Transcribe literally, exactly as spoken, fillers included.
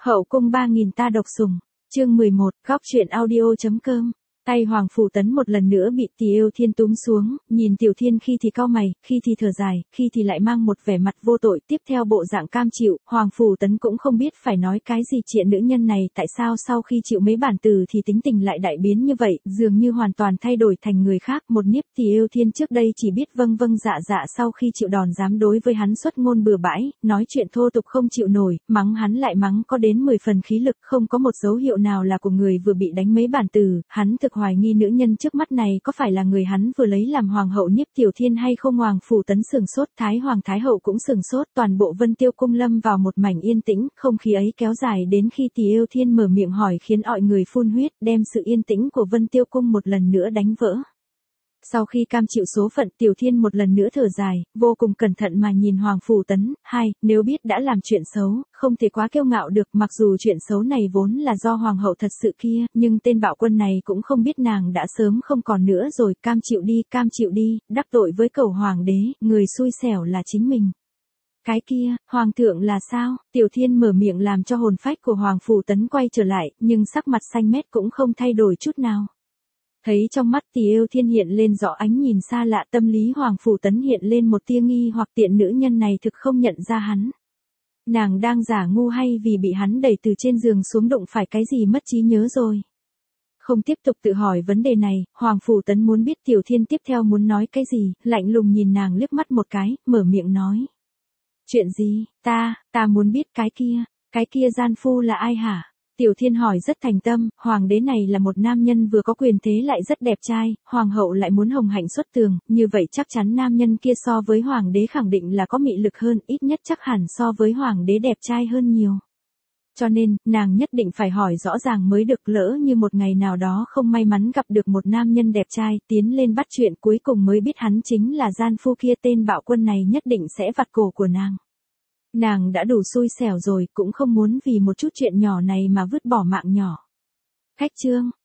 Hậu cung ba nghìn ta độc sủng, chương mười một, góc truyện audio.com. Tay Hoàng Phủ Tấn một lần nữa bị Tỳ Yêu Thiên túm xuống, nhìn Tiểu Thiên khi thì cau mày, khi thì thở dài, khi thì lại mang một vẻ mặt vô tội, tiếp theo bộ dạng cam chịu. Hoàng Phủ Tấn cũng không biết phải nói cái gì chuyện nữ nhân này tại sao sau khi chịu mấy bản từ thì tính tình lại đại biến như vậy, dường như hoàn toàn thay đổi thành người khác. Một nhiếp Tỳ Yêu Thiên trước đây chỉ biết vâng vâng dạ dạ, sau khi chịu đòn dám đối với hắn xuất ngôn bừa bãi, nói chuyện thô tục không chịu nổi, mắng hắn lại mắng có đến mười phần khí lực, không có một dấu hiệu nào là của người vừa bị đánh mấy bản từ. Hắn thực hoài nghi nữ nhân trước mắt này có phải là người hắn vừa lấy làm hoàng hậu nhiếp Tiểu Thiên hay không. Hoàng Phủ Tấn sừng sốt, Thái Hoàng Thái Hậu cũng sừng sốt, toàn bộ Vân Tiêu cung lâm vào một mảnh yên tĩnh, không khí ấy kéo dài đến khi Tỳ Yêu Thiên mở miệng hỏi khiến mọi người phun huyết, đem sự yên tĩnh của Vân Tiêu cung một lần nữa đánh vỡ. Sau khi cam chịu số phận, Tiểu Thiên một lần nữa thở dài, vô cùng cẩn thận mà nhìn Hoàng Phủ Tấn. Hai, nếu biết đã làm chuyện xấu, không thể quá kiêu ngạo được, mặc dù chuyện xấu này vốn là do Hoàng hậu thật sự kia, nhưng tên bạo quân này cũng không biết nàng đã sớm không còn nữa rồi, cam chịu đi, cam chịu đi, đắc tội với cẩu hoàng đế, người xui xẻo là chính mình. Cái kia, Hoàng thượng là sao? Tiểu Thiên mở miệng làm cho hồn phách của Hoàng Phủ Tấn quay trở lại, nhưng sắc mặt xanh mét cũng không thay đổi chút nào. Thấy trong mắt Tỳ Yêu Thiên hiện lên rõ ánh nhìn xa lạ, tâm lý Hoàng Phủ Tấn hiện lên một tia nghi hoặc, tiện nữ nhân này thực không nhận ra hắn. Nàng đang giả ngu hay vì bị hắn đẩy từ trên giường xuống đụng phải cái gì mất trí nhớ rồi? Không tiếp tục tự hỏi vấn đề này, Hoàng Phủ Tấn muốn biết Tiểu Thiên tiếp theo muốn nói cái gì, lạnh lùng nhìn nàng liếc mắt một cái, mở miệng nói. Chuyện gì? Ta, ta muốn biết cái kia, cái kia gian phu là ai hả? Tiểu Thiên hỏi rất thành tâm, hoàng đế này là một nam nhân vừa có quyền thế lại rất đẹp trai, hoàng hậu lại muốn hồng hạnh xuất tường, như vậy chắc chắn nam nhân kia so với hoàng đế khẳng định là có mị lực hơn, ít nhất chắc hẳn so với hoàng đế đẹp trai hơn nhiều. Cho nên, nàng nhất định phải hỏi rõ ràng mới được, lỡ như một ngày nào đó không may mắn gặp được một nam nhân đẹp trai, tiến lên bắt chuyện cuối cùng mới biết hắn chính là gian phu kia, tên bạo quân này nhất định sẽ vặt cổ của nàng. Nàng đã đủ xui xẻo rồi, cũng không muốn vì một chút chuyện nhỏ này mà vứt bỏ mạng nhỏ. Khách chương,